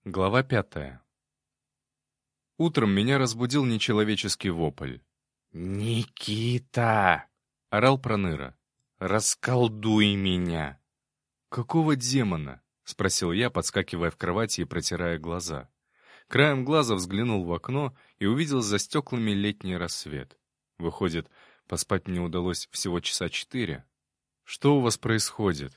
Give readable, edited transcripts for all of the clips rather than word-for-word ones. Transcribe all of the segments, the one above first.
Глава 5. Утром меня разбудил нечеловеческий вопль. «Никита!» — орал Проныра. «Расколдуй меня!» «Какого демона?» — спросил я, подскакивая в кровати и протирая глаза. Краем глаза взглянул в окно и увидел за стеклами летний рассвет. Выходит, поспать мне удалось всего часа 4. «Что у вас происходит?»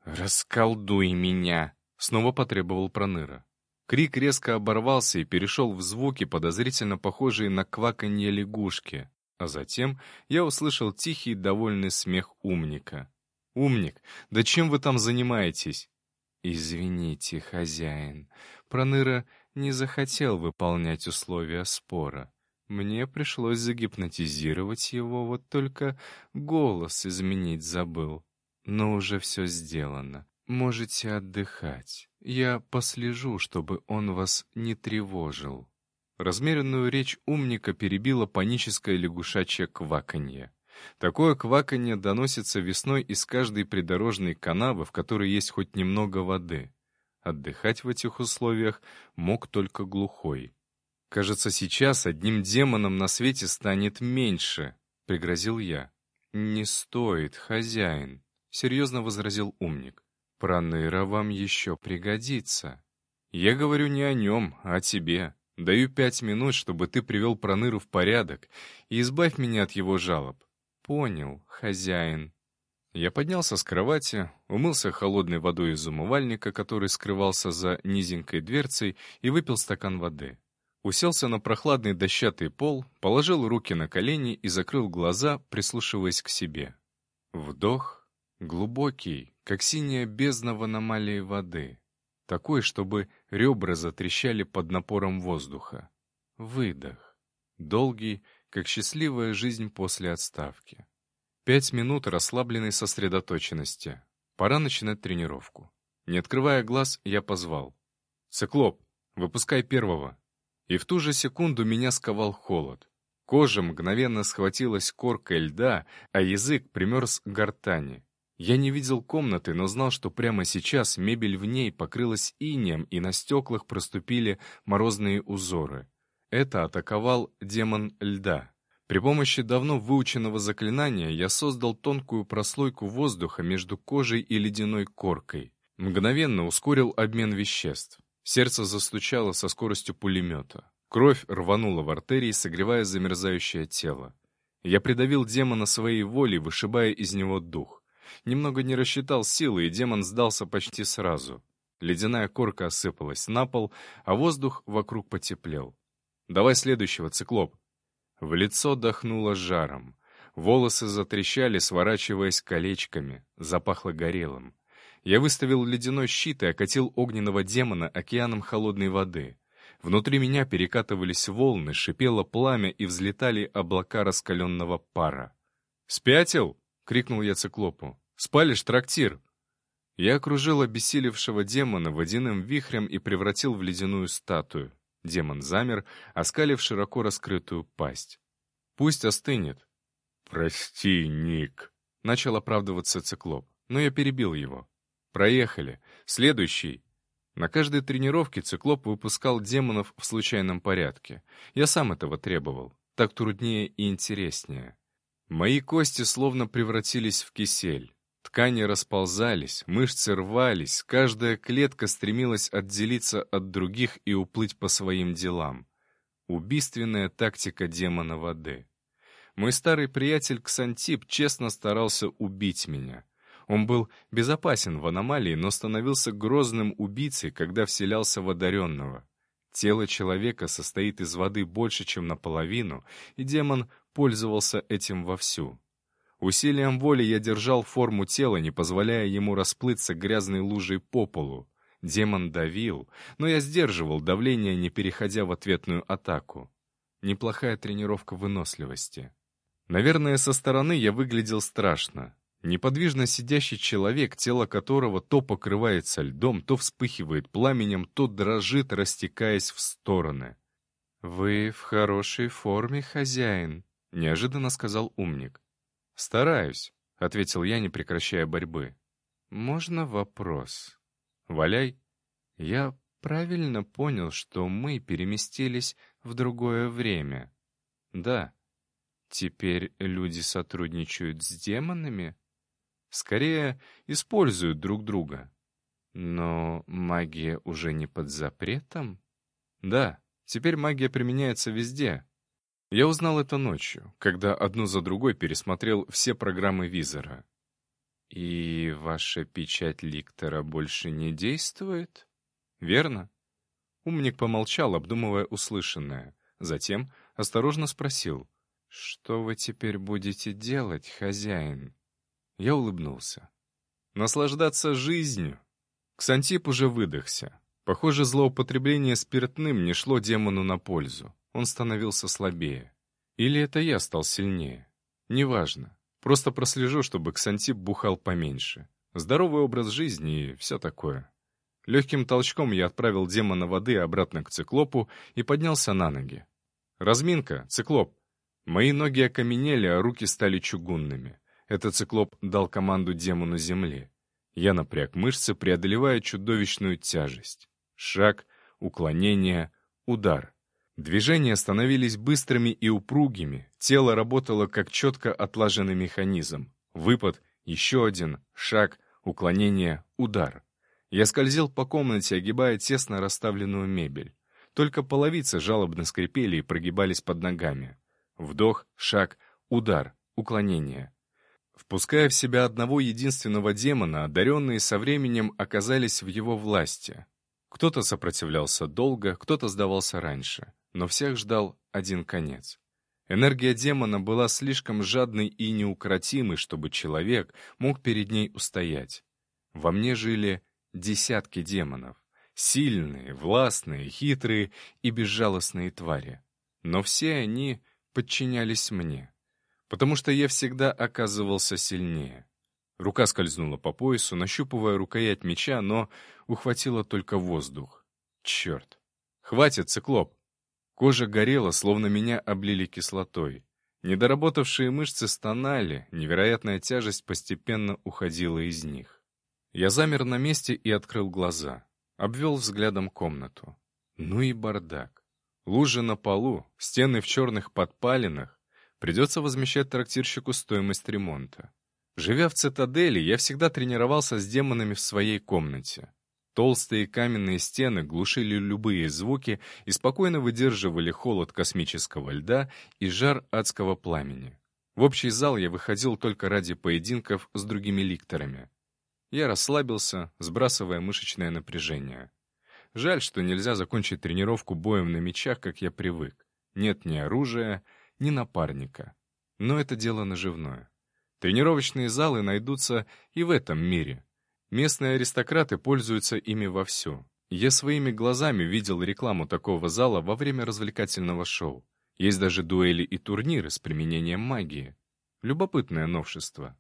«Расколдуй меня!» — снова потребовал Проныра. Крик резко оборвался и перешел в звуки, подозрительно похожие на кваканье лягушки. А затем я услышал тихий, довольный смех умника. «Умник, да чем вы там занимаетесь?» «Извините, хозяин, Проныра не захотел выполнять условия спора. Мне пришлось загипнотизировать его, вот только голос изменить забыл. Но уже все сделано. Можете отдыхать. Я послежу, чтобы он вас не тревожил». Размеренную речь умника перебило паническое лягушачье кваканье. Такое кваканье доносится весной из каждой придорожной канавы, в которой есть хоть немного воды. Отдыхать в этих условиях мог только глухой. «Кажется, сейчас одним демоном на свете станет меньше», — пригрозил я. «Не стоит, хозяин», — серьезно возразил умник. «Проныра вам еще пригодится». «Я говорю не о нем, а о тебе. Даю 5 минут, чтобы ты привел Проныру в порядок и избавь меня от его жалоб». «Понял, хозяин». Я поднялся с кровати, умылся холодной водой из умывальника, который скрывался за низенькой дверцей, и выпил стакан воды. Уселся на прохладный дощатый пол, положил руки на колени и закрыл глаза, прислушиваясь к себе. Вдох, глубокий, как синяя бездна в аномалии воды. Такой, чтобы ребра затрещали под напором воздуха. Выдох. Долгий, как счастливая жизнь после отставки. 5 минут расслабленной сосредоточенности. Пора начинать тренировку. Не открывая глаз, я позвал. «Циклоп, выпускай первого». И в ту же секунду меня сковал холод. Кожа мгновенно схватилась коркой льда, а язык примерз к гортани. Я не видел комнаты, но знал, что прямо сейчас мебель в ней покрылась инеем, и на стеклах проступили морозные узоры. Это атаковал демон льда. При помощи давно выученного заклинания я создал тонкую прослойку воздуха между кожей и ледяной коркой. Мгновенно ускорил обмен веществ. Сердце застучало со скоростью пулемета. Кровь рванула в артерии, согревая замерзающее тело. Я придавил демона своей волей, вышибая из него дух. Немного не рассчитал силы, и демон сдался почти сразу. Ледяная корка осыпалась на пол, а воздух вокруг потеплел. «Давай следующего, циклоп». В лицо дохнуло жаром. Волосы затрещали, сворачиваясь колечками. Запахло горелым. Я выставил ледяной щит и окатил огненного демона океаном холодной воды. Внутри меня перекатывались волны, шипело пламя и взлетали облака раскаленного пара. «Спятил?» — крикнул я циклопу. «Спалишь трактир!» Я окружил обессилевшего демона водяным вихрем и превратил в ледяную статую. Демон замер, оскалив широко раскрытую пасть. «Пусть остынет». «Прости, Ник», — начал оправдываться циклоп, но я перебил его. «Проехали. Следующий». На каждой тренировке циклоп выпускал демонов в случайном порядке. Я сам этого требовал. Так труднее и интереснее. Мои кости словно превратились в кисель. Ткани расползались, мышцы рвались, каждая клетка стремилась отделиться от других и уплыть по своим делам. Убийственная тактика демона воды. Мой старый приятель Ксантип честно старался убить меня. Он был безопасен в аномалии, но становился грозным убийцей, когда вселялся в одаренного. Тело человека состоит из воды больше, чем наполовину, и демон пользовался этим вовсю. Усилием воли я держал форму тела, не позволяя ему расплыться грязной лужей по полу. Демон давил, но я сдерживал давление, не переходя в ответную атаку. Неплохая тренировка выносливости. Наверное, со стороны я выглядел страшно. Неподвижно сидящий человек, тело которого то покрывается льдом, то вспыхивает пламенем, то дрожит, растекаясь в стороны. «Вы в хорошей форме, хозяин», — неожиданно сказал умник. «Стараюсь», — ответил я, не прекращая борьбы. «Можно вопрос?» «Валяй». Я правильно понял, что мы переместились в другое время? Да. Теперь люди сотрудничают с демонами? Скорее, используют друг друга. Но магия уже не под запретом? Да, теперь магия применяется везде. Я узнал это ночью, когда одну за другой пересмотрел все программы визора. И ваша печать ликтора больше не действует? Верно? Умник помолчал, обдумывая услышанное. Затем осторожно спросил: «Что вы теперь будете делать, хозяин?» Я улыбнулся. «Наслаждаться жизнью». Ксантип уже выдохся. Похоже, злоупотребление спиртным не шло демону на пользу. Он становился слабее. Или это я стал сильнее? Неважно. Просто прослежу, чтобы Ксантип бухал поменьше. Здоровый образ жизни и все такое. Легким толчком я отправил демона воды обратно к циклопу и поднялся на ноги. «Разминка, циклоп!» Мои ноги окаменели, а руки стали чугунными. Этот циклоп дал команду демону земли. Я напряг мышцы, преодолевая чудовищную тяжесть. Шаг, уклонение, удар. Движения становились быстрыми и упругими, тело работало как четко отлаженный механизм. Выпад, еще один, шаг, уклонение, удар. Я скользил по комнате, огибая тесно расставленную мебель. Только половицы жалобно скрипели и прогибались под ногами. Вдох, шаг, удар, уклонение. Впуская в себя одного единственного демона, одаренные со временем оказались в его власти. Кто-то сопротивлялся долго, кто-то сдавался раньше, но всех ждал один конец. Энергия демона была слишком жадной и неукротимой, чтобы человек мог перед ней устоять. Во мне жили десятки демонов. Сильные, властные, хитрые и безжалостные твари. Но все они подчинялись мне, потому что я всегда оказывался сильнее. Рука скользнула по поясу, нащупывая рукоять меча, но ухватила только воздух. Черт! Хватит, циклоп! Кожа горела, словно меня облили кислотой. Недоработавшие мышцы стонали, невероятная тяжесть постепенно уходила из них. Я замер на месте и открыл глаза. Обвел взглядом комнату. Ну и бардак. Лужи на полу, стены в черных подпалинах. Придется возмещать трактирщику стоимость ремонта. Живя в цитадели, я всегда тренировался с демонами в своей комнате. Толстые каменные стены глушили любые звуки и спокойно выдерживали холод космического льда и жар адского пламени. В общий зал я выходил только ради поединков с другими ликторами. Я расслабился, сбрасывая мышечное напряжение. Жаль, что нельзя закончить тренировку боем на мечах, как я привык. Нет ни оружия, ни напарника. Но это дело наживное. Тренировочные залы найдутся и в этом мире. Местные аристократы пользуются ими вовсю. Я своими глазами видел рекламу такого зала во время развлекательного шоу. Есть даже дуэли и турниры с применением магии. Любопытное новшество.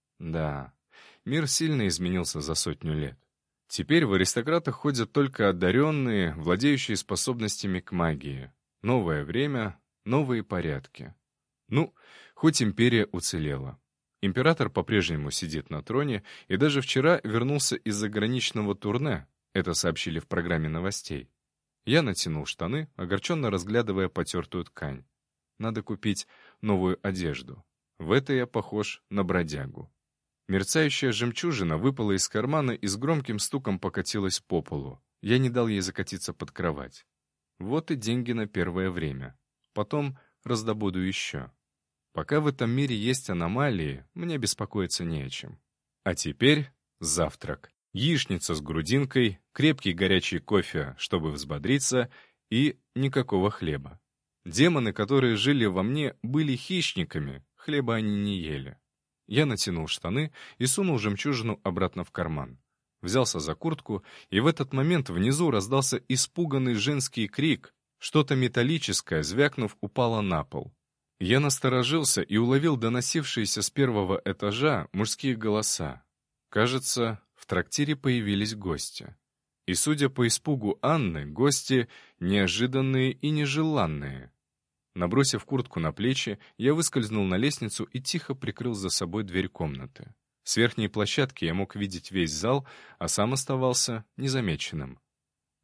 Да, мир сильно изменился за 100 лет. Теперь в аристократах ходят только одаренные, владеющие способностями к магии. Новое время, новые порядки. Ну, хоть империя уцелела. Император по-прежнему сидит на троне и даже вчера вернулся из заграничного турне, это сообщили в программе новостей. Я натянул штаны, огорченно разглядывая потертую ткань. Надо купить новую одежду. В этой я похож на бродягу. Мерцающая жемчужина выпала из кармана и с громким стуком покатилась по полу. Я не дал ей закатиться под кровать. Вот и деньги на первое время. Потом раздобуду еще. Пока в этом мире есть аномалии, мне беспокоиться не о чем. А теперь завтрак. Яичница с грудинкой, крепкий горячий кофе, чтобы взбодриться, и никакого хлеба. Демоны, которые жили во мне, были хищниками, хлеба они не ели. Я натянул штаны и сунул жемчужину обратно в карман. Взялся за куртку, и в этот момент внизу раздался испуганный женский крик. Что-то металлическое, звякнув, упало на пол. Я насторожился и уловил доносившиеся с первого этажа мужские голоса. Кажется, в трактире появились гости. И, судя по испугу Анны, гости неожиданные и нежеланные. Набросив куртку на плечи, я выскользнул на лестницу и тихо прикрыл за собой дверь комнаты. С верхней площадки я мог видеть весь зал, а сам оставался незамеченным.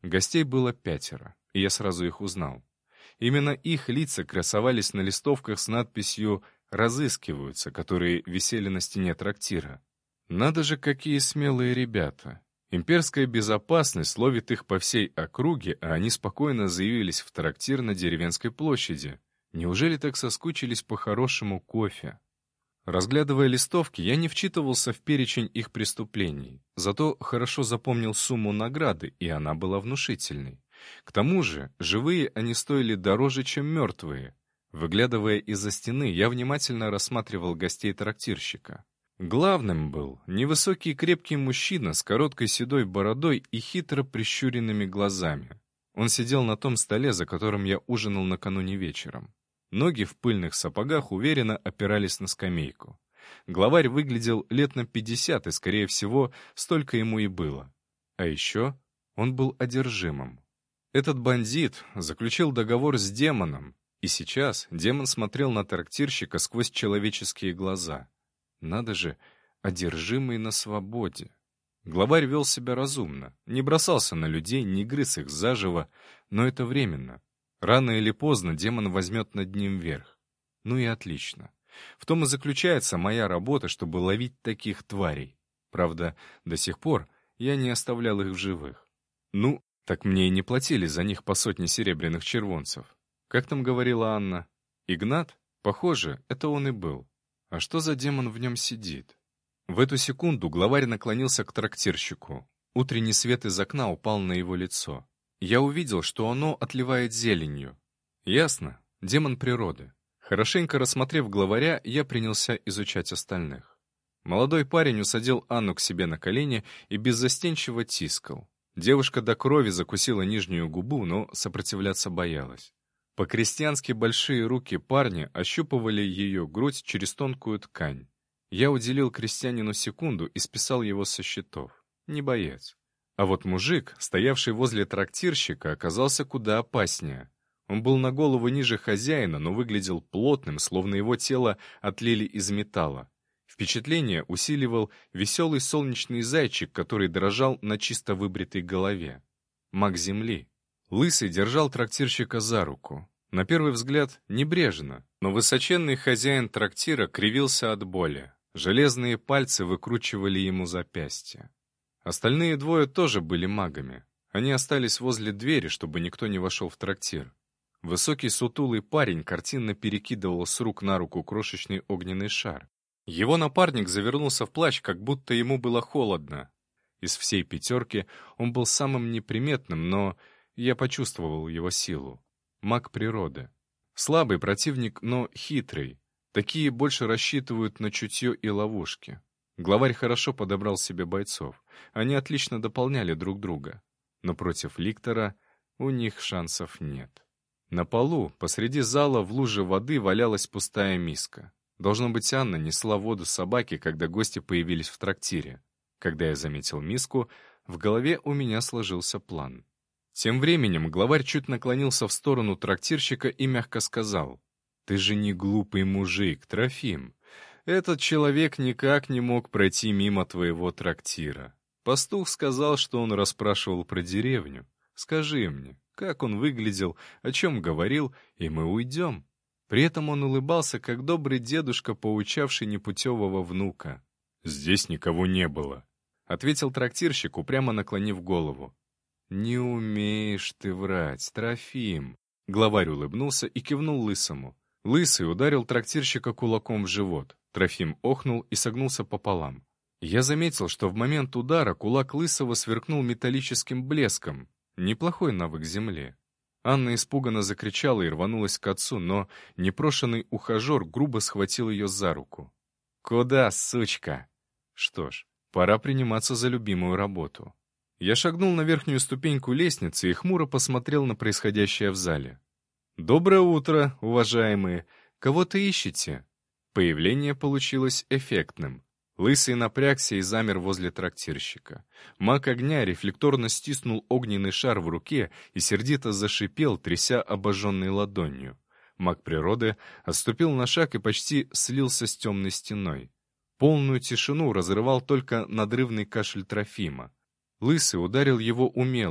Гостей было 5, и я сразу их узнал. Именно их лица красовались на листовках с надписью «Разыскиваются», которые висели на стене трактира. Надо же, какие смелые ребята. Имперская безопасность ловит их по всей округе, а они спокойно заявились в трактир на деревенской площади. Неужели так соскучились по хорошему кофе? Разглядывая листовки, я не вчитывался в перечень их преступлений, зато хорошо запомнил сумму награды, и она была внушительной. К тому же, живые они стоили дороже, чем мертвые. Выглядывая из-за стены, я внимательно рассматривал гостей трактирщика. Главным был невысокий крепкий мужчина с короткой седой бородой и хитро прищуренными глазами. Он сидел на том столе, за которым я ужинал накануне вечером. Ноги в пыльных сапогах уверенно опирались на скамейку. Главарь выглядел лет на 50, и, скорее всего, столько ему и было. А еще он был одержимым. Этот бандит заключил договор с демоном, и сейчас демон смотрел на трактирщика сквозь человеческие глаза. Надо же, одержимый на свободе. Главарь вел себя разумно, не бросался на людей, не грыз их заживо, но это временно. Рано или поздно демон возьмет над ним верх. Ну и отлично. В том и заключается моя работа, чтобы ловить таких тварей. Правда, до сих пор я не оставлял их в живых. Ну, так мне и не платили за них по 100 серебряных червонцев. Как там говорила Анна? Игнат? Похоже, это он и был. А что за демон в нем сидит? В эту секунду главарь наклонился к трактирщику. Утренний свет из окна упал на его лицо. Я увидел, что оно отливает зеленью. Ясно, демон природы. Хорошенько рассмотрев главаря, я принялся изучать остальных. Молодой парень усадил Анну к себе на колени и беззастенчиво тискал. Девушка до крови закусила нижнюю губу, но сопротивляться боялась. По-крестьянски большие руки парня ощупывали ее грудь через тонкую ткань. Я уделил крестьянину секунду и списал его со счетов. Не боец. А вот мужик, стоявший возле трактирщика, оказался куда опаснее. Он был на голову ниже хозяина, но выглядел плотным, словно его тело отлили из металла. Впечатление усиливал веселый солнечный зайчик, который дрожал на чисто выбритой голове. Маг земли. Лысый держал трактирщика за руку. На первый взгляд, небрежно, но высоченный хозяин трактира кривился от боли. Железные пальцы выкручивали ему запястья. Остальные двое тоже были магами. Они остались возле двери, чтобы никто не вошел в трактир. Высокий сутулый парень картинно перекидывал с рук на руку крошечный огненный шар. Его напарник завернулся в плащ, как будто ему было холодно. Из всей 5 он был самым неприметным, но я почувствовал его силу. Маг природы. Слабый противник, но хитрый. Такие больше рассчитывают на чутье и ловушки. Главарь хорошо подобрал себе бойцов. Они отлично дополняли друг друга. Но против Ликтора у них шансов нет. На полу, посреди зала, в луже воды валялась пустая миска. Должно быть, Анна несла воду собаке, когда гости появились в трактире. Когда я заметил миску, в голове у меня сложился план. Тем временем главарь чуть наклонился в сторону трактирщика и мягко сказал: «Ты же не глупый мужик, Трофим. Этот человек никак не мог пройти мимо твоего трактира. Пастух сказал, что он расспрашивал про деревню. Скажи мне, как он выглядел, о чем говорил, и мы уйдем». При этом он улыбался, как добрый дедушка, поучавший непутевого внука. «Здесь никого не было», — ответил трактирщик, упрямо наклонив голову. «Не умеешь ты врать, Трофим!» Главарь улыбнулся и кивнул Лысому. Лысый ударил трактирщика кулаком в живот. Трофим охнул и согнулся пополам. Я заметил, что в момент удара кулак Лысого сверкнул металлическим блеском. Неплохой навык земли. Анна испуганно закричала и рванулась к отцу, но непрошенный ухажер грубо схватил ее за руку. «Куда, сучка?» Что ж, пора приниматься за любимую работу. Я шагнул на верхнюю ступеньку лестницы и хмуро посмотрел на происходящее в зале. «Доброе утро, уважаемые! Кого-то ищете?» Появление получилось эффектным. Лысый напрягся и замер возле трактирщика. Маг огня рефлекторно стиснул огненный шар в руке и сердито зашипел, тряся обожженной ладонью. Маг природы отступил на шаг и почти слился с темной стеной. Полную тишину разрывал только надрывный кашель Трофима. Лысый ударил его умело.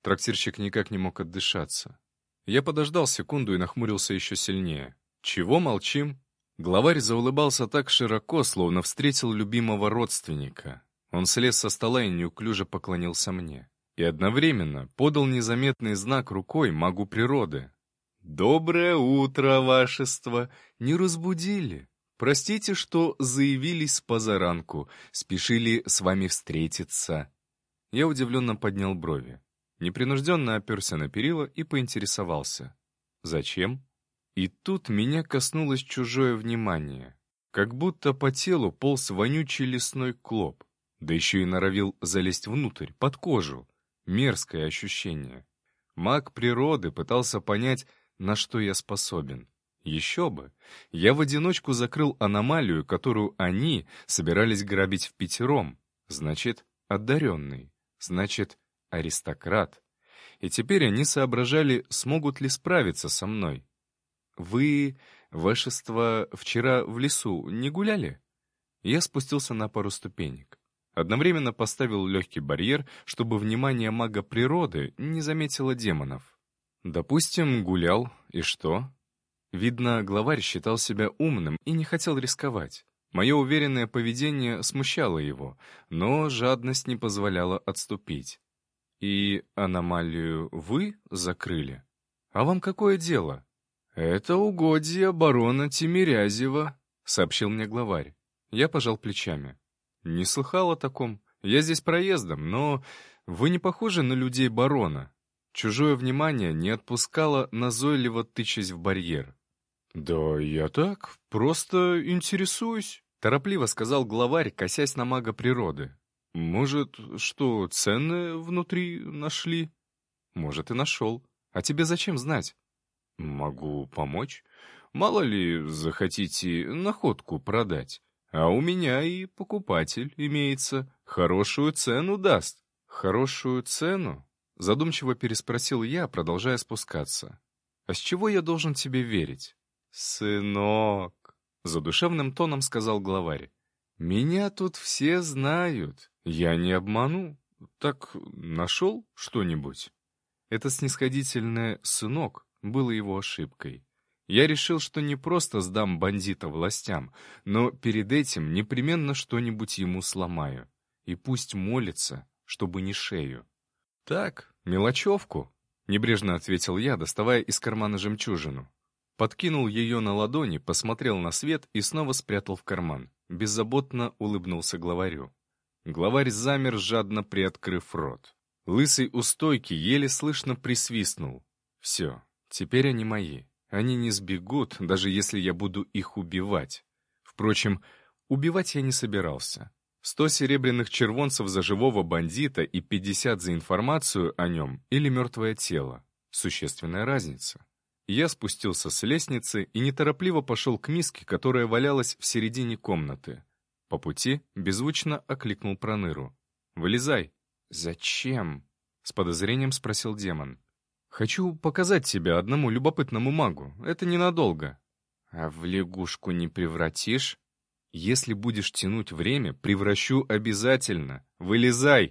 Трактирщик никак не мог отдышаться. Я подождал секунду и нахмурился еще сильнее. «Чего молчим?» Главарь заулыбался так широко, словно встретил любимого родственника. Он слез со стола и неуклюже поклонился мне. И одновременно подал незаметный знак рукой магу природы. «Доброе утро, вашество! Не разбудили? Простите, что заявились с позаранку, спешили с вами встретиться». Я удивленно поднял брови. Непринужденно оперся на перила и поинтересовался. «Зачем?» И тут меня коснулось чужое внимание. Как будто по телу полз вонючий лесной клоп. Да еще и норовил залезть внутрь, под кожу. Мерзкое ощущение. Маг природы пытался понять, на что я способен. Еще бы. Я в одиночку закрыл аномалию, которую они собирались грабить впятером. Значит, одаренный. Значит, аристократ. И теперь они соображали, смогут ли справиться со мной. «Вы, вашество, вчера в лесу не гуляли?» Я спустился на пару ступенек. Одновременно поставил легкий барьер, чтобы внимание мага природы не заметило демонов. Допустим, гулял, и что? Видно, главарь считал себя умным и не хотел рисковать. Мое уверенное поведение смущало его, но жадность не позволяла отступить. «И аномалию вы закрыли? А вам какое дело?» «Это угодья барона Тимирязева», — сообщил мне главарь. Я пожал плечами. «Не слыхал о таком. Я здесь проездом, но вы не похожи на людей барона». Чужое внимание не отпускало, назойливо тычась в барьер. «Да я так, просто интересуюсь», — торопливо сказал главарь, косясь на мага природы. «Может, что ценное внутри нашли?» «Может, и нашел. А тебе зачем знать?» «Могу помочь. Мало ли, захотите находку продать. А у меня и покупатель имеется. Хорошую цену даст». «Хорошую цену?» — задумчиво переспросил я, продолжая спускаться. «А с чего я должен тебе верить?» «Сынок», — задушевным тоном сказал главарь, — «меня тут все знают. Я не обману. Так нашел что-нибудь?» Это снисходительное «сынок» было его ошибкой. Я решил, что не просто сдам бандита властям, но перед этим непременно что-нибудь ему сломаю. И пусть молится, чтобы не шею. «Так, мелочевку», — небрежно ответил я, доставая из кармана жемчужину. Подкинул ее на ладони, посмотрел на свет и снова спрятал в карман. Беззаботно улыбнулся главарю. Главарь замер, жадно приоткрыв рот. Лысый у стойки еле слышно присвистнул. «Все. Теперь они мои. Они не сбегут, даже если я буду их убивать. Впрочем, убивать я не собирался. 100 серебряных червонцев за живого бандита и 50 за информацию о нем или мертвое тело. Существенная разница. Я спустился с лестницы и неторопливо пошел к миске, которая валялась в середине комнаты. По пути беззвучно окликнул Проныру. «Вылезай!» «Зачем?» — с подозрением спросил демон. «Хочу показать тебя одному любопытному магу. Это ненадолго». «А в лягушку не превратишь?» «Если будешь тянуть время, превращу обязательно. Вылезай!»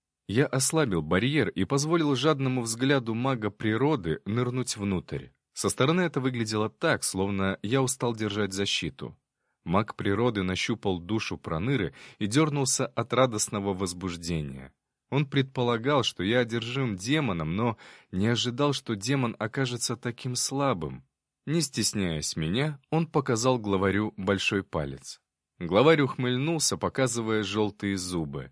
Я ослабил барьер и позволил жадному взгляду мага природы нырнуть внутрь. Со стороны это выглядело так, словно я устал держать защиту. Маг природы нащупал душу Проныры и дернулся от радостного возбуждения. Он предполагал, что я одержим демоном, но не ожидал, что демон окажется таким слабым. Не стесняясь меня, он показал главарю большой палец. Главарь ухмыльнулся, показывая желтые зубы.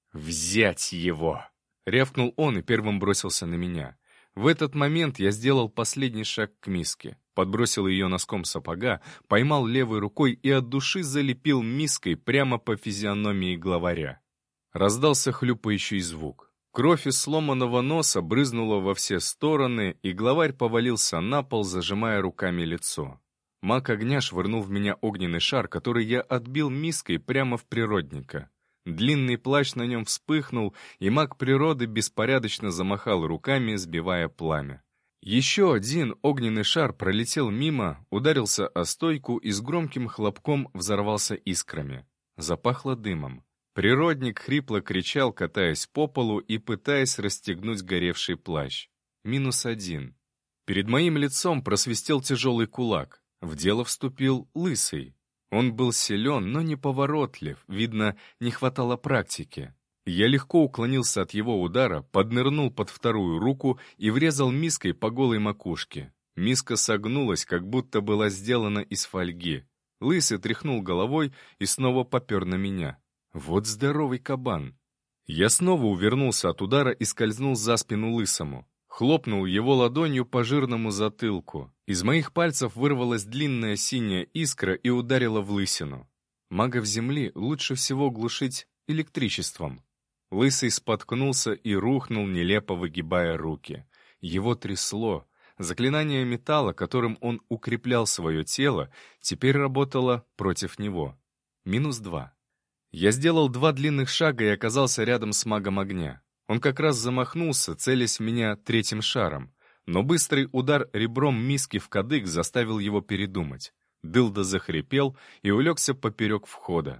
«Взять его!» — рявкнул он и первым бросился на меня. В этот момент я сделал последний шаг к миске, подбросил ее носком сапога, поймал левой рукой и от души залепил миской прямо по физиономии главаря. Раздался хлюпающий звук. Кровь из сломанного носа брызнула во все стороны, и главарь повалился на пол, зажимая руками лицо. Маг огня швырнул в меня огненный шар, который я отбил миской прямо в природника. Длинный плащ на нем вспыхнул, и маг природы беспорядочно замахал руками, сбивая пламя. Еще один огненный шар пролетел мимо, ударился о стойку и с громким хлопком взорвался искрами. Запахло дымом. Природник хрипло кричал, катаясь по полу и пытаясь расстегнуть горевший плащ. -1. Перед моим лицом просвистел тяжелый кулак. В дело вступил Лысый. Он был силен, но неповоротлив, видно, не хватало практики. Я легко уклонился от его удара, поднырнул под вторую руку и врезал миской по голой макушке. Миска согнулась, как будто была сделана из фольги. Лысый тряхнул головой и снова попер на меня. Вот здоровый кабан. Я снова увернулся от удара и скользнул за спину Лысому. Хлопнул его ладонью по жирному затылку. Из моих пальцев вырвалась длинная синяя искра и ударила в лысину. Магов земли лучше всего глушить электричеством. Лысый споткнулся и рухнул, нелепо выгибая руки. Его трясло. Заклинание металла, которым он укреплял свое тело, теперь работало против него. -2. Я сделал 2 длинных шага и оказался рядом с магом огня. Он как раз замахнулся, целясь в меня 3-м шаром. Но быстрый удар ребром миски в кадык заставил его передумать. Дылда захрипел и улегся поперек входа.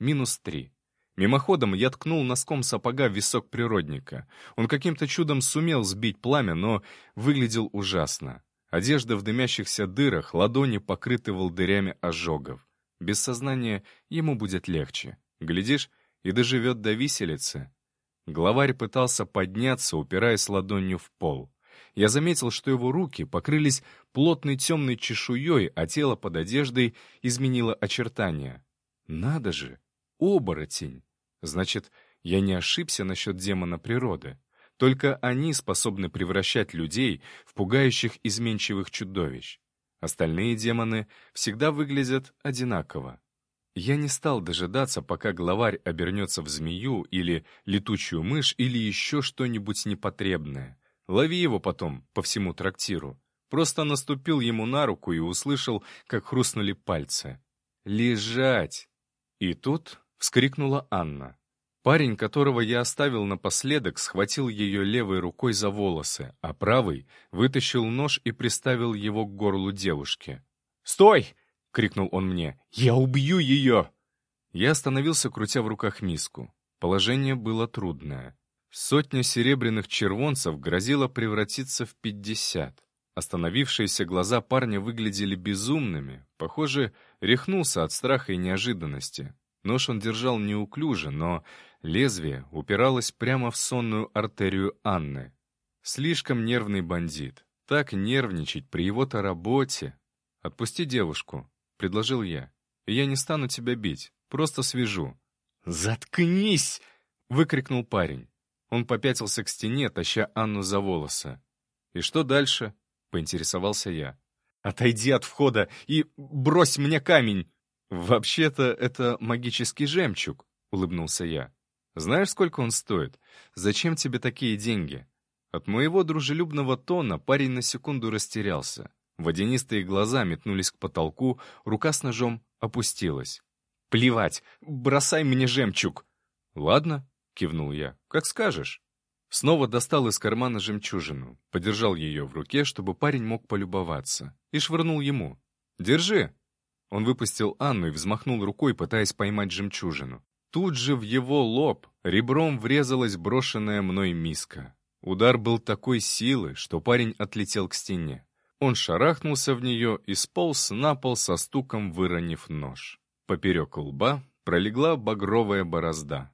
-3. Мимоходом я ткнул носком сапога в висок природника. Он каким-то чудом сумел сбить пламя, но выглядел ужасно. Одежда в дымящихся дырах, ладони покрыты волдырями ожогов. Без сознания ему будет легче. Глядишь, и доживет до виселицы. Главарь пытался подняться, упираясь ладонью в пол. Я заметил, что его руки покрылись плотной темной чешуей, а тело под одеждой изменило очертания. Надо же! Оборотень! Значит, я не ошибся насчет демона природы. Только они способны превращать людей в пугающих изменчивых чудовищ. Остальные демоны всегда выглядят одинаково. Я не стал дожидаться, пока главарь обернется в змею или летучую мышь или еще что-нибудь непотребное. Лови его потом по всему трактиру. Просто наступил ему на руку и услышал, как хрустнули пальцы. «Лежать!» И тут вскрикнула Анна. Парень, которого я оставил напоследок, схватил ее левой рукой за волосы, а правой вытащил нож и приставил его к горлу девушки. «Стой!» — крикнул он мне. «Я убью ее!» Я остановился, крутя в руках миску. Положение было трудное. 100 серебряных червонцев грозило превратиться в 50. Остановившиеся глаза парня выглядели безумными. Похоже, рехнулся от страха и неожиданности. Нож он держал неуклюже, но лезвие упиралось прямо в сонную артерию Анны. Слишком нервный бандит. Так нервничать при его-то работе. «Отпусти девушку», — предложил я. «Я не стану тебя бить, просто свяжу». «Заткнись!» — выкрикнул парень. Он попятился к стене, таща Анну за волосы. «И что дальше?» — поинтересовался я. «Отойди от входа и брось мне камень!» «Вообще-то это магический жемчуг», — улыбнулся я. «Знаешь, сколько он стоит? Зачем тебе такие деньги?» От моего дружелюбного тона парень на секунду растерялся. Водянистые глаза метнулись к потолку, рука с ножом опустилась. «Плевать! Бросай мне жемчуг!» «Ладно», — кивнул я, — «как скажешь». Снова достал из кармана жемчужину, подержал ее в руке, чтобы парень мог полюбоваться, и швырнул ему. «Держи!» Он выпустил Анну и взмахнул рукой, пытаясь поймать жемчужину. Тут же в его лоб ребром врезалась брошенная мной миска. Удар был такой силы, что парень отлетел к стене. Он шарахнулся в нее и сполз на пол со стуком, выронив нож. Поперек лба пролегла багровая борозда.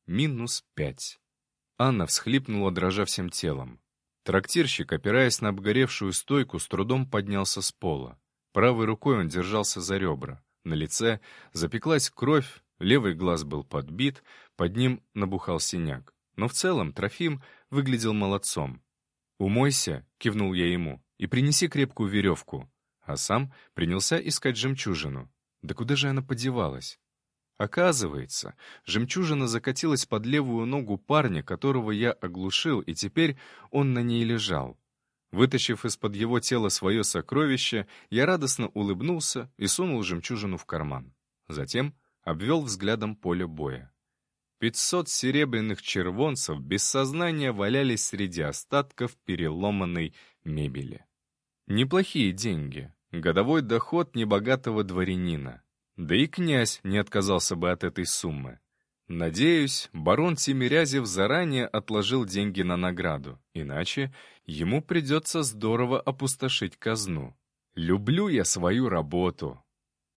-5. Анна всхлипнула, дрожа всем телом. Трактирщик, опираясь на обгоревшую стойку, с трудом поднялся с пола. Правой рукой он держался за ребра. На лице запеклась кровь, левый глаз был подбит, под ним набухал синяк. Но в целом Трофим выглядел молодцом. «Умойся», — кивнул я ему, — «и принеси крепкую веревку». А сам принялся искать жемчужину. Да куда же она подевалась? Оказывается, жемчужина закатилась под левую ногу парня, которого я оглушил, и теперь он на ней лежал. Вытащив из-под его тела свое сокровище, я радостно улыбнулся и сунул жемчужину в карман. Затем обвел взглядом поле боя. 500 серебряных червонцев без сознания валялись среди остатков переломанной мебели. Неплохие деньги, годовой доход небогатого дворянина. Да и князь не отказался бы от этой суммы. Надеюсь, барон Тимирязев заранее отложил деньги на награду, иначе ему придется здорово опустошить казну. Люблю я свою работу.